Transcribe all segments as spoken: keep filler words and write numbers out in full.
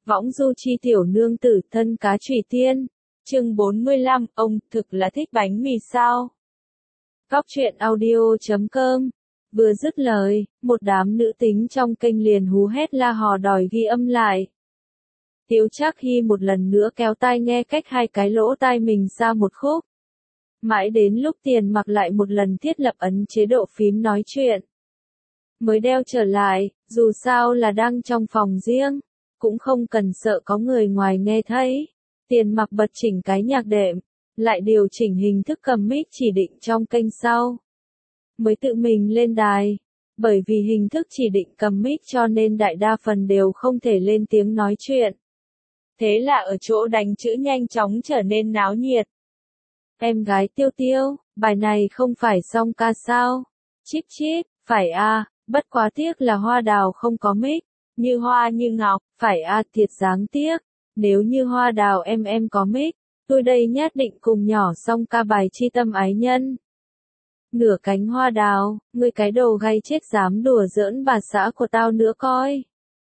Võng du chi tiểu nương tử thân cá trùy tiên. Chương bốn mươi lăm, ông thực là thích bánh mì sao? Góc truyện audio chấm com. Vừa dứt lời, một đám nữ tính trong kênh liền hú hét la hò đòi ghi âm lại. Tiếu Trác Hy một lần nữa kéo tai nghe cách hai cái lỗ tai mình ra một khúc. Mãi đến lúc Tiền Mặc lại một lần thiết lập ấn chế độ phím nói chuyện. Mới đeo trở lại, dù sao là đang trong phòng riêng, cũng không cần sợ có người ngoài nghe thấy. Tiền Mặc bật chỉnh cái nhạc đệm, lại điều chỉnh hình thức cầm mic chỉ định trong kênh sau. Mới tự mình lên đài, bởi vì hình thức chỉ định cầm mic cho nên đại đa phần đều không thể lên tiếng nói chuyện. Thế là ở chỗ đánh chữ nhanh chóng trở nên náo nhiệt. Em gái Tiêu Tiêu, bài này không phải song ca sao? Chíp chíp, phải a, bất quá tiếc là Hoa Đào không có mic, như hoa như ngọc, phải a, thiệt đáng tiếc. Nếu như Hoa Đào em em có mic, tôi đây nhất định cùng nhỏ song ca bài Chi Tâm Ái Nhân. Nửa cánh hoa đào, ngươi cái đồ gay chết dám đùa giỡn bà xã của tao nữa coi.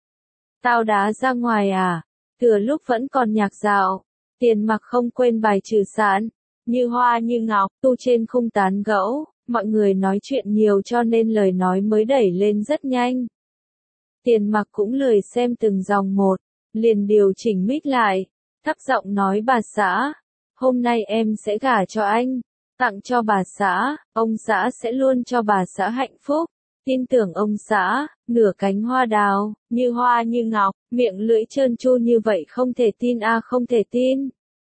Tao đá ra ngoài à? Thừa lúc vẫn còn nhạc dạo, Tiền Mặc không quên bài trừ sẵn, như hoa như ngọc, tu trên khung tán gẫu, mọi người nói chuyện nhiều cho nên lời nói mới đẩy lên rất nhanh. Tiền Mặc cũng lười xem từng dòng một, liền điều chỉnh mic lại, thấp giọng nói bà xã, hôm nay em sẽ gả cho anh, tặng cho bà xã, ông xã sẽ luôn cho bà xã hạnh phúc. Tin tưởng ông xã, nửa cánh hoa đào, như hoa như ngọc, miệng lưỡi trơn tru như vậy không thể tin a à, không thể tin.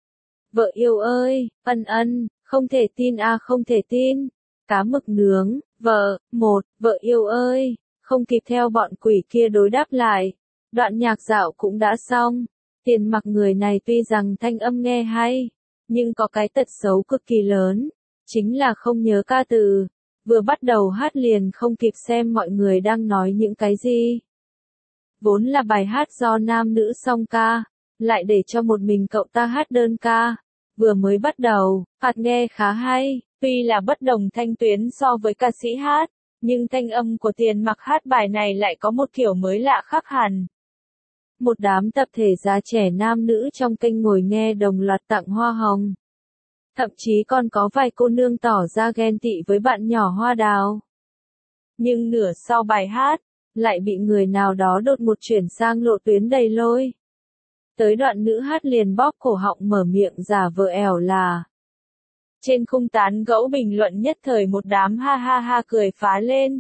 Vợ yêu ơi, ân ân, không thể tin a à, không thể tin. Cá mực nướng, vợ, một, vợ yêu ơi, không kịp theo bọn quỷ kia đối đáp lại. Đoạn nhạc dạo cũng đã xong. Tiền Mặc người này tuy rằng thanh âm nghe hay, nhưng có cái tật xấu cực kỳ lớn, chính là không nhớ ca từ. Vừa bắt đầu hát liền không kịp xem mọi người đang nói những cái gì. Vốn là bài hát do nam nữ song ca, lại để cho một mình cậu ta hát đơn ca. Vừa mới bắt đầu, phạt nghe khá hay, tuy là bất đồng thanh tuyến so với ca sĩ hát, nhưng thanh âm của Tiền Mặc hát bài này lại có một kiểu mới lạ khác hẳn. Một đám tập thể già trẻ nam nữ trong kênh ngồi nghe đồng loạt tặng hoa hồng. Thậm chí còn có vài cô nương tỏ ra ghen tị với bạn nhỏ Hoa Đào. Nhưng nửa sau bài hát, lại bị người nào đó đột một chuyển sang lộ tuyến đầy lôi. Tới đoạn nữ hát liền bóp cổ họng mở miệng giả vờ ẻo là. Trên khung tán gẫu bình luận nhất thời một đám ha ha ha cười phá lên.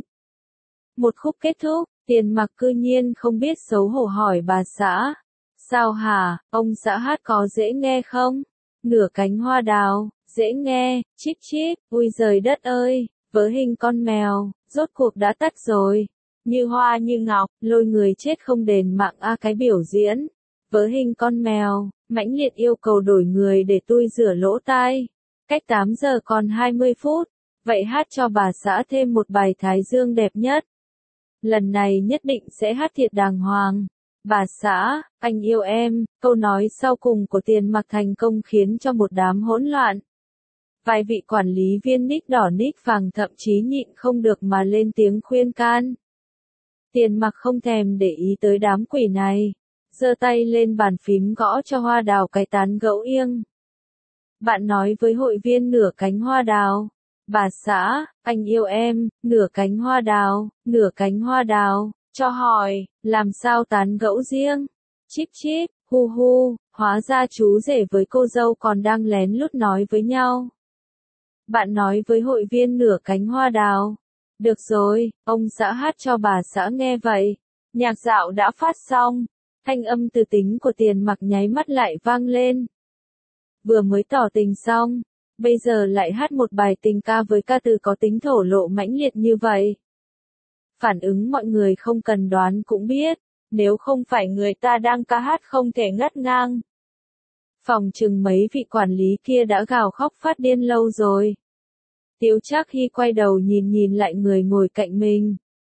Một khúc kết thúc, Tiền Mặc cư nhiên không biết xấu hổ hỏi bà xã. Sao hả, ông xã hát có dễ nghe không? Nửa cánh hoa đào, dễ nghe, chíp chíp, ui giời đất ơi, vớ hình con mèo, rốt cuộc đã tắt rồi. Như hoa như ngọc, lôi người chết không đền mạng a cái biểu diễn. Vớ hình con mèo, mãnh liệt yêu cầu đổi người để tui rửa lỗ tai. Cách tám giờ còn hai mươi phút, vậy hát cho bà xã thêm một bài Thái Dương đẹp nhất. Lần này nhất định sẽ hát thiệt đàng hoàng. Bà xã, anh yêu em, câu nói sau cùng của Tiền Mặc thành công khiến cho một đám hỗn loạn. Vài vị quản lý viên nick đỏ nick vàng thậm chí nhịn không được mà lên tiếng khuyên can. Tiền Mặc không thèm để ý tới đám quỷ này, giơ tay lên bàn phím gõ cho Hoa Đào cái tán gẫu yên. Bạn nói với hội viên nửa cánh hoa đào. Bà xã, anh yêu em, nửa cánh hoa đào, nửa cánh hoa đào. Cho hỏi, làm sao tán gẫu riêng? Chíp chíp, hu hu, hóa ra chú rể với cô dâu còn đang lén lút nói với nhau. Bạn nói với hội viên nửa cánh hoa đào. Được rồi, ông xã hát cho bà xã nghe vậy. Nhạc dạo đã phát xong, thanh âm từ tính của Tiền Mặc nháy mắt lại vang lên. Vừa mới tỏ tình xong, bây giờ lại hát một bài tình ca với ca từ có tính thổ lộ mãnh liệt như vậy. Phản ứng mọi người không cần đoán cũng biết, nếu không phải người ta đang ca hát không thể ngắt ngang. Phòng chừng mấy vị quản lý kia đã gào khóc phát điên lâu rồi. Tiếu Trác Hy quay đầu nhìn nhìn lại người ngồi cạnh mình.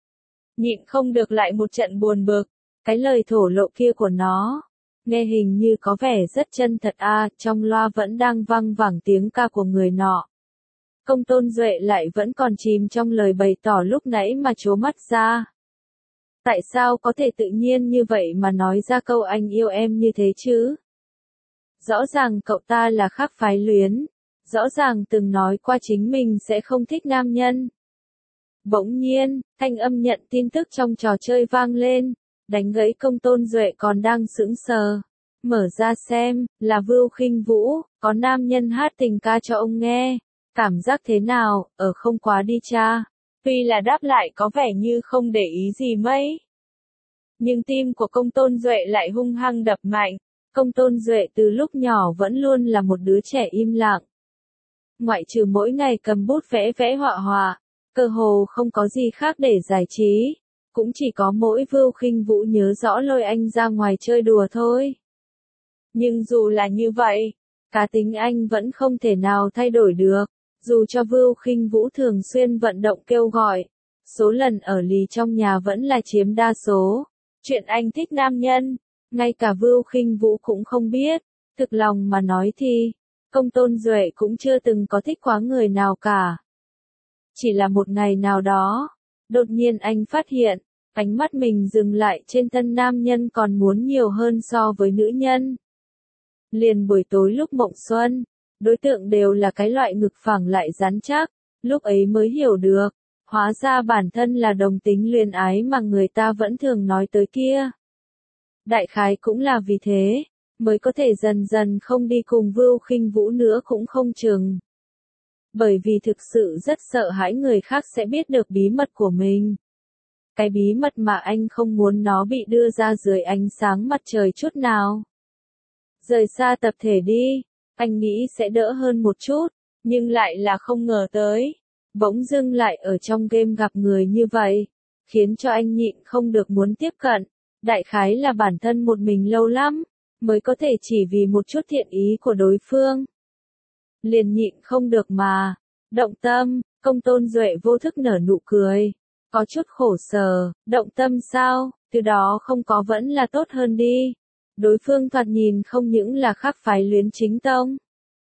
Nhịn không được lại một trận buồn bực, cái lời thổ lộ kia của nó. Nghe hình như có vẻ rất chân thật a, à, trong loa vẫn đang vang vẳng tiếng ca của người nọ. Công Tôn Duệ lại vẫn còn chìm trong lời bày tỏ lúc nãy mà trố mắt ra. Tại sao có thể tự nhiên như vậy mà nói ra câu anh yêu em như thế chứ? Rõ ràng cậu ta là khác phái luyến. Rõ ràng từng nói qua chính mình sẽ không thích nam nhân. Bỗng nhiên, thanh âm nhận tin tức trong trò chơi vang lên, đánh gãy Công Tôn Duệ còn đang sững sờ. Mở ra xem, là Vưu Khinh Vũ, có nam nhân hát tình ca cho ông nghe. Cảm giác thế nào, ở không quá đi cha. Tuy là đáp lại có vẻ như không để ý gì mấy. Nhưng tim của Công Tôn Duệ lại hung hăng đập mạnh. Công Tôn Duệ từ lúc nhỏ vẫn luôn là một đứa trẻ im lặng. Ngoại trừ mỗi ngày cầm bút vẽ vẽ họa họa, cơ hồ không có gì khác để giải trí. Cũng chỉ có mỗi Vưu Khinh Vũ nhớ rõ lôi anh ra ngoài chơi đùa thôi. Nhưng dù là như vậy, cá tính anh vẫn không thể nào thay đổi được. Dù cho Vưu Khinh Vũ thường xuyên vận động kêu gọi, số lần ở lì trong nhà vẫn là chiếm đa số. Chuyện anh thích nam nhân, ngay cả Vưu Khinh Vũ cũng không biết. Thực lòng mà nói thì, Công Tôn Duệ cũng chưa từng có thích quá người nào cả. Chỉ là một ngày nào đó, đột nhiên anh phát hiện, ánh mắt mình dừng lại trên thân nam nhân còn muốn nhiều hơn so với nữ nhân. Liền buổi tối lúc mộng xuân, đối tượng đều là cái loại ngực phẳng lại rắn chắc, lúc ấy mới hiểu được, hóa ra bản thân là đồng tính luyến ái mà người ta vẫn thường nói tới kia. Đại khái cũng là vì thế, mới có thể dần dần không đi cùng Vưu Khinh Vũ nữa cũng không chừng. Bởi vì thực sự rất sợ hãi người khác sẽ biết được bí mật của mình. Cái bí mật mà anh không muốn nó bị đưa ra dưới ánh sáng mặt trời chút nào. Rời xa tập thể đi, anh nghĩ sẽ đỡ hơn một chút, nhưng lại là không ngờ tới. Bỗng dưng lại ở trong game gặp người như vậy, khiến cho anh nhịn không được muốn tiếp cận. Đại khái là bản thân một mình lâu lắm, mới có thể chỉ vì một chút thiện ý của đối phương. Liền nhịn không được mà. Động tâm, Công Tôn Duệ vô thức nở nụ cười. Có chút khổ sở, động tâm sao, từ đó không có vẫn là tốt hơn đi. Đối phương thoạt nhìn không những là khác phái luyến chính tông.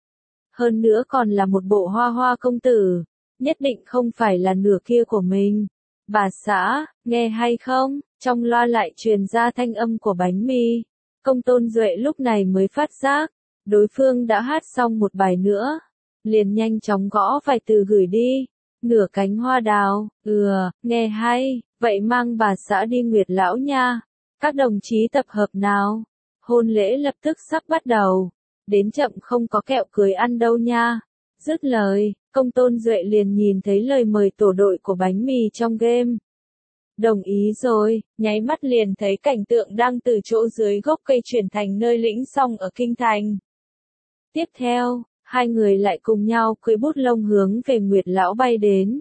Hơn nữa còn là một bộ hoa hoa công tử, nhất định không phải là nửa kia của mình. Bà xã, nghe hay không? Trong loa lại truyền ra thanh âm của bánh mì. Công Tôn Duệ lúc này mới phát giác, đối phương đã hát xong một bài nữa. Liền nhanh chóng gõ vài từ gửi đi. Nửa cánh hoa đào, ừa, nghe hay, vậy mang bà xã đi Nguyệt Lão nha. Các đồng chí tập hợp nào. Hôn lễ lập tức sắp bắt đầu. Đến chậm không có kẹo cưới ăn đâu nha. Dứt lời, Công Tôn Duệ liền nhìn thấy lời mời tổ đội của bánh mì trong game. Đồng ý rồi, nháy mắt liền thấy cảnh tượng đang từ chỗ dưới gốc cây chuyển thành nơi lĩnh song ở kinh thành. Tiếp theo, hai người lại cùng nhau cưỡi bút lông hướng về Nguyệt Lão bay đến.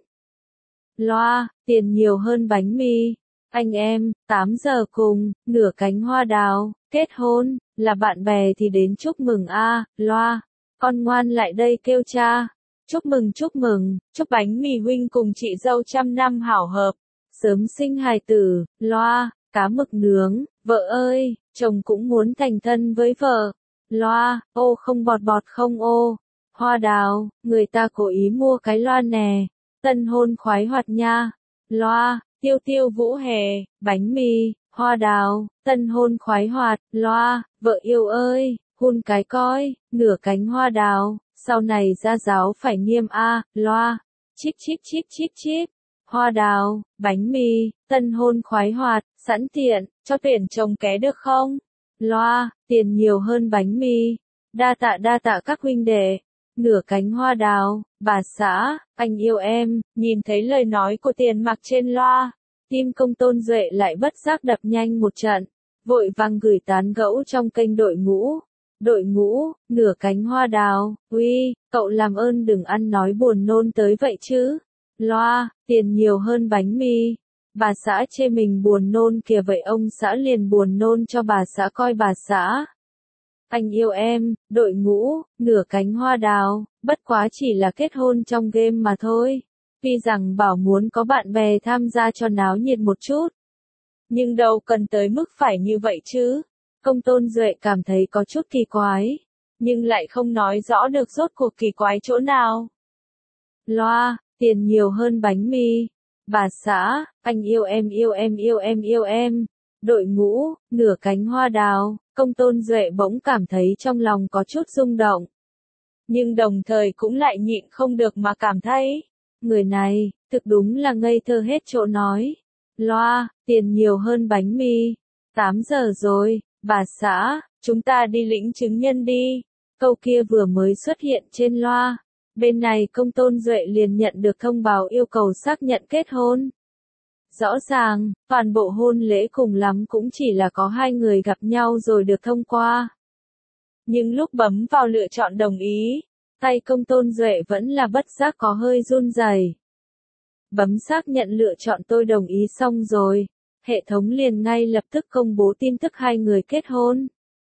Loa, tiền nhiều hơn bánh mì. Anh em, tám giờ cùng, nửa cánh hoa đào, kết hôn, là bạn bè thì đến chúc mừng a. Loa, con ngoan lại đây kêu cha. Chúc mừng chúc mừng, chúc bánh mì huynh cùng chị dâu trăm năm hảo hợp. Sớm sinh hài tử. Loa, cá mực nướng, vợ ơi, chồng cũng muốn thành thân với vợ. Loa, ô không bọt bọt không ô. Hoa đào, người ta cố ý mua cái loa nè. Tân hôn khoái hoạt nha. Loa, tiêu tiêu vũ hề, bánh mì, hoa đào, tân hôn khoái hoạt. Loa, vợ yêu ơi, hun cái coi, nửa cánh hoa đào, sau này ra giáo phải nghiêm a. Loa, chip chip chip chip chip. Hoa đào, bánh mì, tân hôn khoái hoạt, sẵn tiện, cho tuyển chồng ké được không? Loa, tiền nhiều hơn bánh mì. Đa tạ đa tạ các huynh đệ. Nửa cánh hoa đào, bà xã, anh yêu em. Nhìn thấy lời nói của Tiền Mặc trên loa, tim Công Tôn Duệ lại bất giác đập nhanh một trận, vội vàng gửi tán gẫu trong kênh đội ngũ. Đội ngũ, nửa cánh hoa đào, uy, cậu làm ơn đừng ăn nói buồn nôn tới vậy chứ. Loa, tiền nhiều hơn bánh mì. Bà xã chê mình buồn nôn kìa, vậy ông xã liền buồn nôn cho bà xã coi bà xã. Anh yêu em, đội ngũ, nửa cánh hoa đào, bất quá chỉ là kết hôn trong game mà thôi. Tuy rằng bảo muốn có bạn bè tham gia cho náo nhiệt một chút, nhưng đâu cần tới mức phải như vậy chứ. Công Tôn Duệ cảm thấy có chút kỳ quái, nhưng lại không nói rõ được rốt cuộc kỳ quái chỗ nào. Loa, tiền nhiều hơn bánh mì. bà xã, anh yêu em yêu em yêu em yêu em. Đội ngũ, nửa cánh hoa đào, Công Tôn Duệ bỗng cảm thấy trong lòng có chút rung động. Nhưng đồng thời cũng lại nhịn không được mà cảm thấy, người này, thực đúng là ngây thơ hết chỗ nói. Loa, tiền nhiều hơn bánh mì. tám giờ rồi, bà xã, chúng ta đi lĩnh chứng nhân đi. Câu kia vừa mới xuất hiện trên loa. Bên này Công Tôn Duệ liền nhận được thông báo yêu cầu xác nhận kết hôn. Rõ ràng, toàn bộ hôn lễ cùng lắm cũng chỉ là có hai người gặp nhau rồi được thông qua. Nhưng lúc bấm vào lựa chọn đồng ý, tay Công Tôn Duệ vẫn là bất giác có hơi run rẩy. Bấm xác nhận lựa chọn tôi đồng ý xong rồi, hệ thống liền ngay lập tức công bố tin tức hai người kết hôn.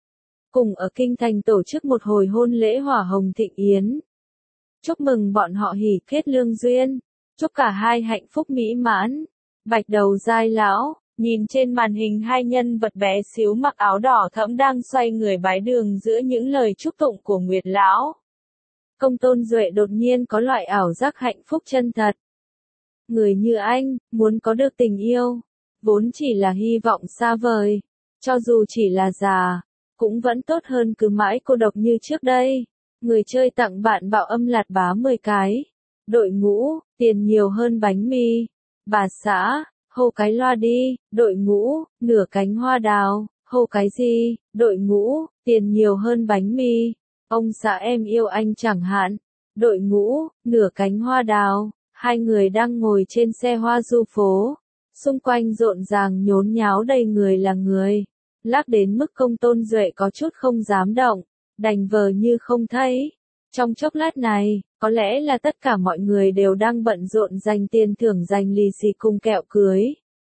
Cùng ở Kinh Thành tổ chức một hồi hôn lễ hỏa hồng thịnh yến. Chúc mừng bọn họ hỷ kết lương duyên, chúc cả hai hạnh phúc mỹ mãn. Bạch đầu giai lão, nhìn trên màn hình hai nhân vật bé xíu mặc áo đỏ thẫm đang xoay người bái đường giữa những lời chúc tụng của Nguyệt lão. Công Tôn Duệ đột nhiên có loại ảo giác hạnh phúc chân thật. Người như anh, muốn có được tình yêu, vốn chỉ là hy vọng xa vời, cho dù chỉ là già, cũng vẫn tốt hơn cứ mãi cô độc như trước đây. Người chơi tặng bạn bạo âm lạt bá mười cái. Đội ngũ, tiền nhiều hơn bánh mì. Bà xã, hô cái loa đi. Đội ngũ, nửa cánh hoa đào, hô cái gì? Đội ngũ, tiền nhiều hơn bánh mì. Ông xã em yêu anh chẳng hạn. Đội ngũ, nửa cánh hoa đào. Hai người đang ngồi trên xe hoa du phố. Xung quanh rộn ràng nhốn nháo đầy người là người. Lác đến mức Công Tôn Duệ có chút không dám động, đành vờ như không thấy. Trong chốc lát này, có lẽ là tất cả mọi người đều đang bận rộn dành tiền thưởng dành lì xì cùng kẹo cưới.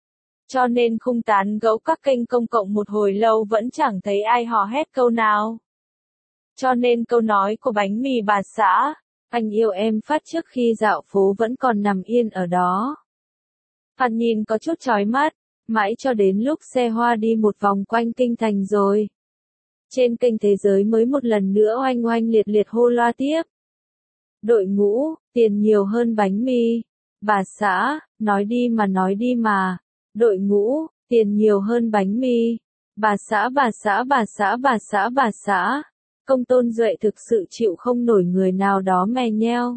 Cho nên khung tán gẫu các kênh công cộng một hồi lâu vẫn chẳng thấy ai hò hét câu nào. Cho nên câu nói của bánh mì bà xã, anh yêu em phát trước khi dạo phố vẫn còn nằm yên ở đó. Thoạt nhìn có chút chói mắt, mãi cho đến lúc xe hoa đi một vòng quanh Kinh Thành rồi. Trên kênh Thế Giới mới một lần nữa oanh oanh liệt liệt hô loa tiếp. Đội ngũ, tiền nhiều hơn bánh mì. Bà xã, nói đi mà nói đi mà. Đội ngũ, tiền nhiều hơn bánh mì. Bà xã bà xã bà xã bà xã bà xã. Công Tôn Duệ thực sự chịu không nổi người nào đó mè nheo.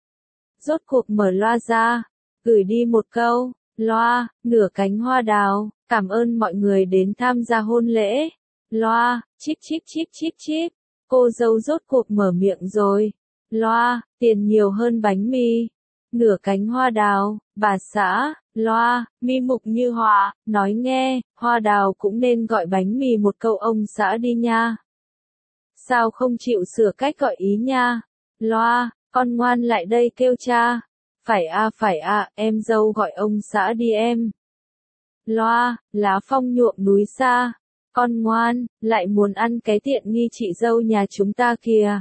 Rốt cuộc mở loa ra, gửi đi một câu. Loa, nửa cánh hoa đào, cảm ơn mọi người đến tham gia hôn lễ. Loa, chíp chíp chíp chíp chíp, cô dâu rốt cuộc mở miệng rồi. Loa, tiền nhiều hơn bánh mì. Nửa cánh hoa đào, bà xã, loa, mi mục như họa, nói nghe, hoa đào cũng nên gọi bánh mì một câu ông xã đi nha. Sao không chịu sửa cách gọi ý nha? Loa, con ngoan lại đây kêu cha. Phải a à, phải a, à, em dâu gọi ông xã đi em. Loa, lá phong nhuộm núi xa. Con ngoan, lại muốn ăn cái tiện nghi chị dâu nhà chúng ta kìa.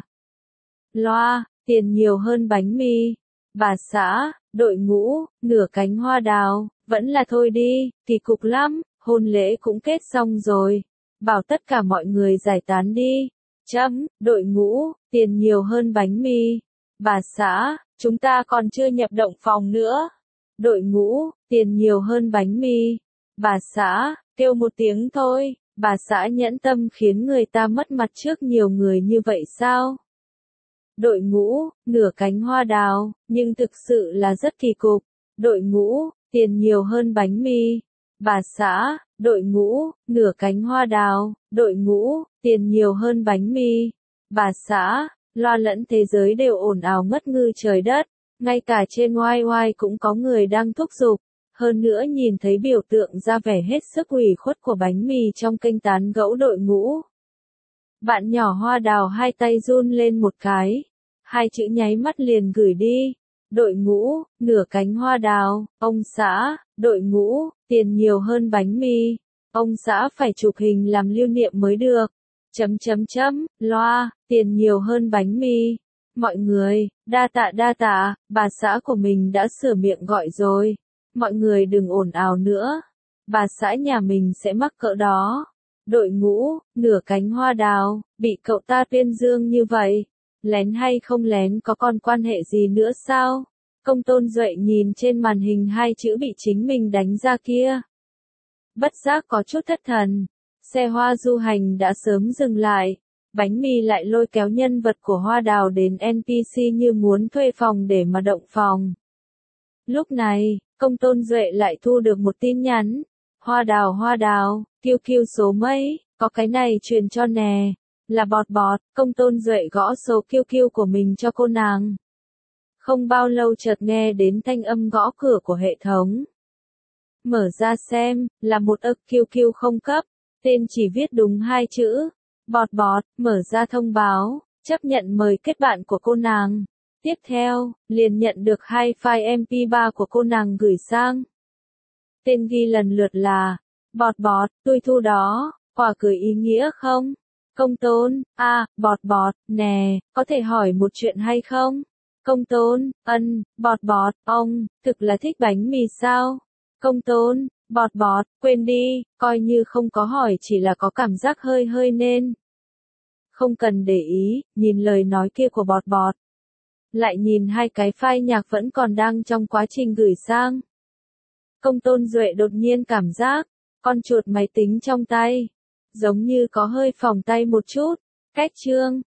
Loa, tiền nhiều hơn bánh mì. Bà xã, đội ngũ, nửa cánh hoa đào, vẫn là thôi đi, kỳ cục lắm, hôn lễ cũng kết xong rồi. Bảo tất cả mọi người giải tán đi. Chấm, đội ngũ, tiền nhiều hơn bánh mì. Bà xã, chúng ta còn chưa nhập động phòng nữa. Đội ngũ, tiền nhiều hơn bánh mì. Bà xã, kêu một tiếng thôi. Bà xã nhẫn tâm khiến người ta mất mặt trước nhiều người như vậy sao? Đội ngũ, nửa cánh hoa đào, nhưng thực sự là rất kỳ cục. Đội ngũ, tiền nhiều hơn bánh mì. Bà xã, đội ngũ, nửa cánh hoa đào, đội ngũ, tiền nhiều hơn bánh mì. Bà xã, loa lẫn thế giới đều ồn ào ngất ngư trời đất, ngay cả trên oai oai cũng có người đang thúc giục. Hơn nữa nhìn thấy biểu tượng ra vẻ hết sức ủy khuất của bánh mì trong kênh tán gẫu đội ngũ. Bạn nhỏ hoa đào hai tay run lên một cái. Hai chữ nháy mắt liền gửi đi. Đội ngũ, nửa cánh hoa đào, ông xã, đội ngũ, tiền nhiều hơn bánh mì. Ông xã phải chụp hình làm lưu niệm mới được. Chấm chấm chấm, loa, tiền nhiều hơn bánh mì. Mọi người, đa tạ đa tạ, bà xã của mình đã sửa miệng gọi rồi. Mọi người đừng ồn ào nữa. Bà xã nhà mình sẽ mắc cỡ đó. Đội ngũ, nửa cánh hoa đào, bị cậu ta tuyên dương như vậy. Lén hay không lén có còn quan hệ gì nữa sao? Công Tôn Duệ nhìn trên màn hình hai chữ bị chính mình đánh ra kia. Bất giác có chút thất thần. Xe hoa du hành đã sớm dừng lại. Bánh mì lại lôi kéo nhân vật của Hoa Đào đến en pê xê như muốn thuê phòng để mà động phòng. Lúc này, Công Tôn Duệ lại thu được một tin nhắn. Hoa Đào Hoa Đào, kiu kiu số mấy, có cái này truyền cho nè. Là bọt bọt. Công Tôn Duệ gõ số kiu kiu của mình cho cô nàng. Không bao lâu chợt nghe đến thanh âm gõ cửa của hệ thống. Mở ra xem, là một ức kiu kiu không cấp. Tên chỉ viết đúng hai chữ. Bọt bọt. Mở ra thông báo, chấp nhận mời kết bạn của cô nàng. Tiếp theo, liền nhận được hai file em pê ba của cô nàng gửi sang. Tên ghi lần lượt là, bọt bọt, tôi thu đó, quả cười ý nghĩa không? Công Tôn, a, à, bọt bọt, nè, có thể hỏi một chuyện hay không? Công Tôn, ân, bọt bọt, ông, thực là thích bánh mì sao? Công Tôn, bọt bọt, quên đi, coi như không có hỏi chỉ là có cảm giác hơi hơi nên. Không cần để ý, nhìn lời nói kia của bọt bọt. Lại nhìn hai cái file nhạc vẫn còn đang trong quá trình gửi sang. Công Tôn Duệ đột nhiên cảm giác, con chuột máy tính trong tay, giống như có hơi phỏng tay một chút. Cách chương,